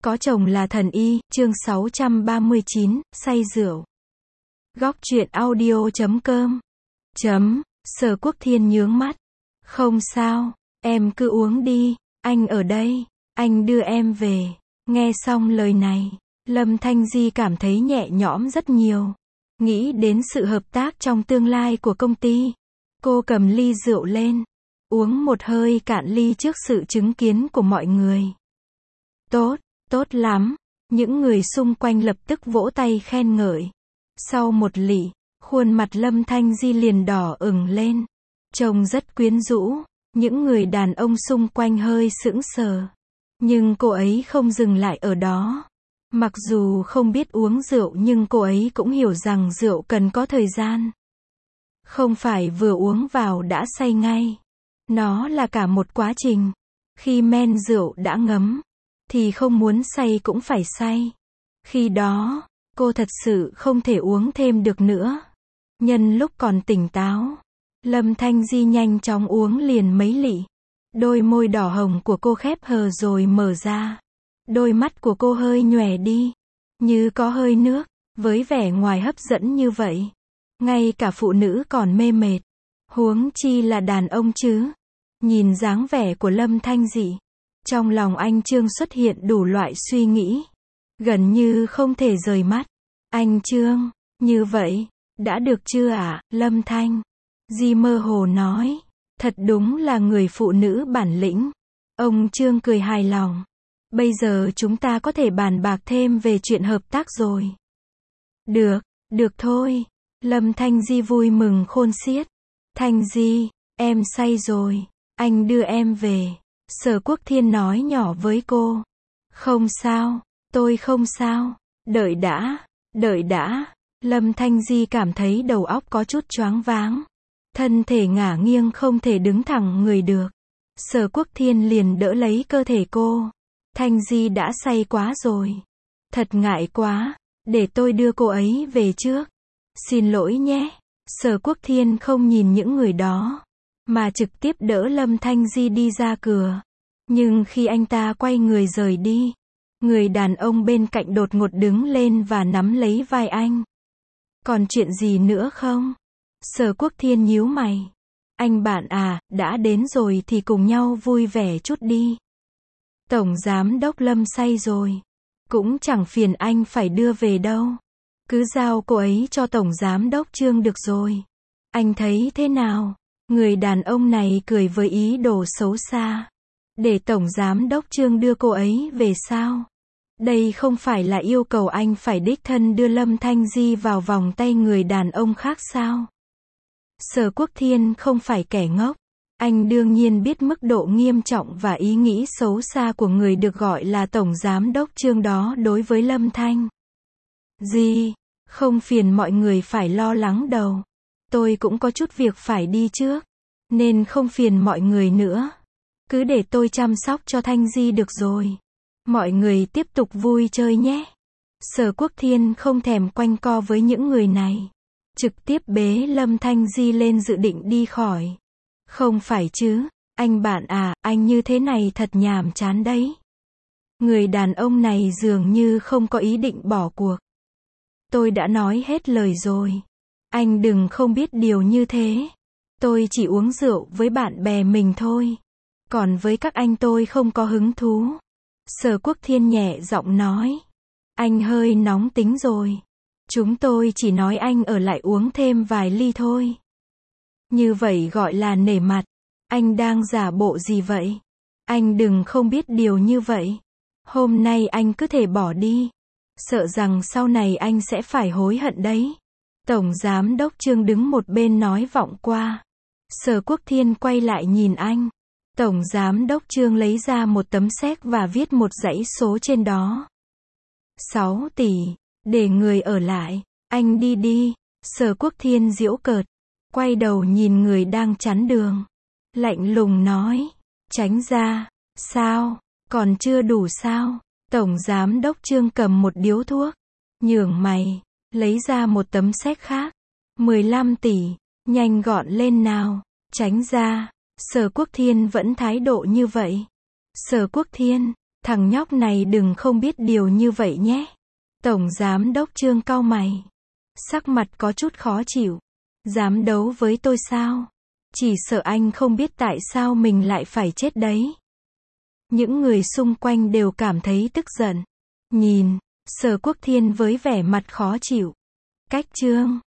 Có chồng là thần y, chương 639, say rượu. Góc truyện audio.com. Sở Quốc Thiên nhướng mắt. Không sao, em cứ uống đi, anh ở đây, anh đưa em về. Nghe xong lời này, Lâm Thanh Di cảm thấy nhẹ nhõm rất nhiều. Nghĩ đến sự hợp tác trong tương lai của công ty. Cô cầm ly rượu lên, uống một hơi cạn ly trước sự chứng kiến của mọi người. Tốt, tốt lắm. Những người xung quanh lập tức vỗ tay khen ngợi. Sau một lị, khuôn mặt Lâm Thanh Di liền đỏ ửng lên. Trông rất quyến rũ. Những người đàn ông xung quanh hơi sững sờ. Nhưng cô ấy không dừng lại ở đó. Mặc dù không biết uống rượu nhưng cô ấy cũng hiểu rằng rượu cần có thời gian. Không phải vừa uống vào đã say ngay. Nó là cả một quá trình. Khi men rượu đã ngấm, thì không muốn say cũng phải say. Khi đó, cô thật sự không thể uống thêm được nữa. Nhân lúc còn tỉnh táo, Lâm Thanh Di nhanh chóng uống liền mấy lị. Đôi môi đỏ hồng của cô khép hờ rồi mở ra. Đôi mắt của cô hơi nhòe đi, như có hơi nước. Với vẻ ngoài hấp dẫn như vậy, ngay cả phụ nữ còn mê mệt, huống chi là đàn ông chứ. Nhìn dáng vẻ của Lâm Thanh Di, trong lòng anh Trương xuất hiện đủ loại suy nghĩ, gần như không thể rời mắt. Anh Trương, như vậy, đã được chưa ạ? Lâm Thanh Di mơ hồ nói. Thật đúng là người phụ nữ bản lĩnh. Ông Trương cười hài lòng. Bây giờ chúng ta có thể bàn bạc thêm về chuyện hợp tác rồi. Được thôi. Lâm Thanh Di vui mừng khôn xiết. Thanh Di, em say rồi, anh đưa em về. Sở Quốc Thiên nói nhỏ với cô. Không sao, tôi không sao. Đợi đã. Lâm Thanh Di cảm thấy đầu óc có chút choáng váng. Thân thể ngả nghiêng không thể đứng thẳng người được. Sở Quốc Thiên liền đỡ lấy cơ thể cô. Thanh Di đã say quá rồi. Thật ngại quá, để tôi đưa cô ấy về trước. Xin lỗi nhé. Sở Quốc Thiên không nhìn những người đó, mà trực tiếp đỡ Lâm Thanh Di đi ra cửa. Nhưng khi anh ta quay người rời đi, người đàn ông bên cạnh đột ngột đứng lên và nắm lấy vai anh. Còn chuyện gì nữa không? Sở Quốc Thiên nhíu mày. Anh bạn à, đã đến rồi thì cùng nhau vui vẻ chút đi. Tổng giám đốc Lâm say rồi. Cũng chẳng phiền anh phải đưa về đâu. Cứ giao cô ấy cho tổng giám đốc Trương được rồi. Anh thấy thế nào? Người đàn ông này cười với ý đồ xấu xa. Để tổng giám đốc Trương đưa cô ấy về sao? Đây không phải là yêu cầu anh phải đích thân đưa Lâm Thanh Di vào vòng tay người đàn ông khác sao? Sở Quốc Thiên không phải kẻ ngốc. Anh đương nhiên biết mức độ nghiêm trọng và ý nghĩ xấu xa của người được gọi là tổng giám đốc Trương đó đối với Lâm Thanh Di. Không phiền mọi người phải lo lắng đâu. Tôi cũng có chút việc phải đi trước, nên không phiền mọi người nữa. Cứ để tôi chăm sóc cho Thanh Di được rồi. Mọi người tiếp tục vui chơi nhé. Sở Quốc Thiên không thèm quanh co với những người này. Trực tiếp bế Lâm Thanh Di lên dự định đi khỏi. Không phải chứ, anh bạn à, anh như thế này thật nhàm chán đấy. Người đàn ông này dường như không có ý định bỏ cuộc. Tôi đã nói hết lời rồi. Anh đừng không biết điều như thế. Tôi chỉ uống rượu với bạn bè mình thôi. Còn với các anh tôi không có hứng thú. Sở Quốc Thiên nhẹ giọng nói. Anh hơi nóng tính rồi. Chúng tôi chỉ nói anh ở lại uống thêm vài ly thôi. Như vậy gọi là nể mặt. Anh đang giả bộ gì vậy? Anh đừng không biết điều như vậy. Hôm nay anh cứ thể bỏ đi. Sợ rằng sau này anh sẽ phải hối hận đấy. Tổng giám đốc Trương đứng một bên nói vọng qua. Sở Quốc Thiên quay lại nhìn anh. Tổng giám đốc Trương lấy ra một tấm séc và viết một dãy số trên đó. 6 tỷ. Để người ở lại. Anh đi đi. Sở Quốc Thiên giễu cợt. Quay đầu nhìn người đang chắn đường. Lạnh lùng nói. Tránh ra. Sao? Còn chưa đủ sao? Tổng giám đốc Trương cầm một điếu thuốc. Nhướng mày. Lấy ra một tấm séc khác. 15 tỷ. Nhanh gọn lên nào. Tránh ra. Sở Quốc Thiên vẫn thái độ như vậy. Sở Quốc Thiên. Thằng nhóc này đừng không biết điều như vậy nhé. Tổng giám đốc Trương cau mày. Sắc mặt có chút khó chịu. Dám đấu với tôi sao? Chỉ sợ anh không biết tại sao mình lại phải chết đấy. Những người xung quanh đều cảm thấy tức giận. Nhìn, Sở Quốc Thiên với vẻ mặt khó chịu. Cách Trương